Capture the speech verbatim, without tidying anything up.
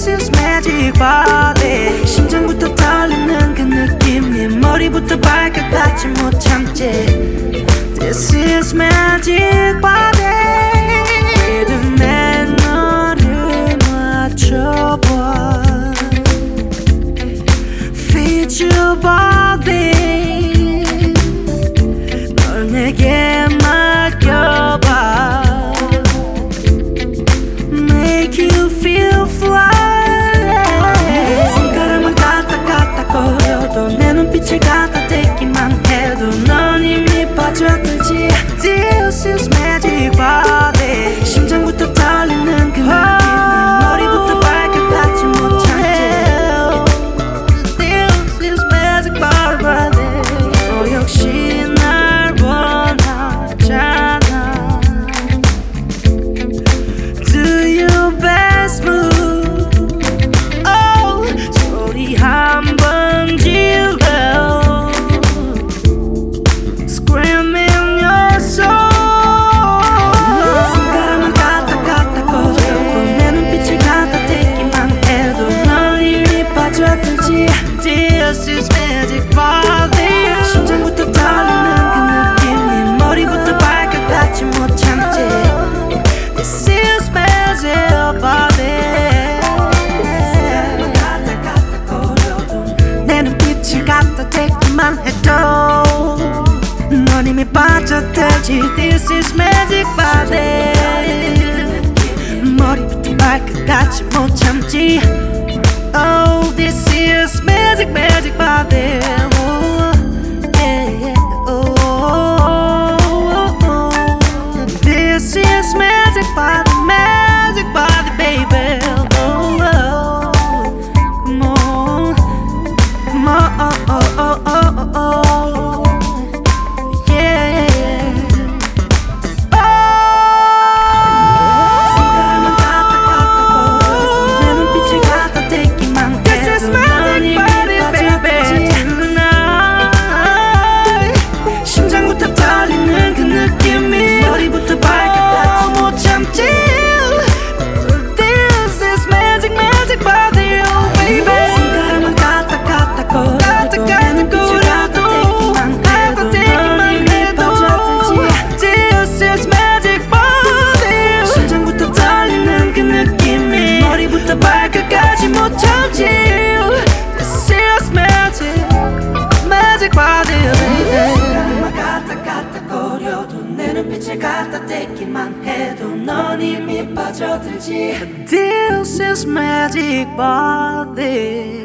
This is magic body. 심장부터 떨리는 그 느낌 네 머리부터 발끝까지 못 참지. This is magic body. 리듬에 너를 맞춰봐. Feed your body. 널 내게 맡겨봐. Make you feel fly. 손가락만 까딱까딱거려도 내 눈빛을 갖다 대기만 해도 넌 이미 빠져들지. This is magic body. 심장부터 떨리는 그 느낌 네 머리부터 발끝까지 못 참지. This is magic body. 너 역시 날 원하잖아. Do your best move. Oh, 소리 한번 질러. Scream in your soul. 손가락만 까딱까딱거려도 내 눈빛을 갖다 대기만 해도 넌 이미 빠져들지. This is magic body. 심장부터 떨리는 그 느낌 네 머리부터 발끝까지 못 참지. This is magic body. 내 눈빛을 갖다 대기만 해도 넌 이미 빠져들지. This is magic body. 머리부터 발끝까지 못 참지. Oh, this is magic, magic body. Oh, yeah, yeah. Oh, oh, oh, oh. This is magic body, magic body, baby. Oh, oh, come on, come on, oh, oh, oh, oh, oh. Yeah, yeah. Oh, 손가락만 까딱까딱거려도 내 눈빛을 갖다 대기만 해도 This is magic body, baby. Tonight. 심장부터 떨리는 그 느낌이 머리부터 발끝까지 못 참지. This is magic, magic body, oh baby. 손가락만 까딱까딱거려도 내 눈빛을 갖다 대기만 해도 This is magic body. 심장부터 떨리는 그 느낌이 머리부터 발끝까지 못 참지. This is magic, magic body, baby. 손가락만 까딱까딱거려도 내 눈빛을 갖다 대기만 해도 넌 이미 빠져들지. This is magic body.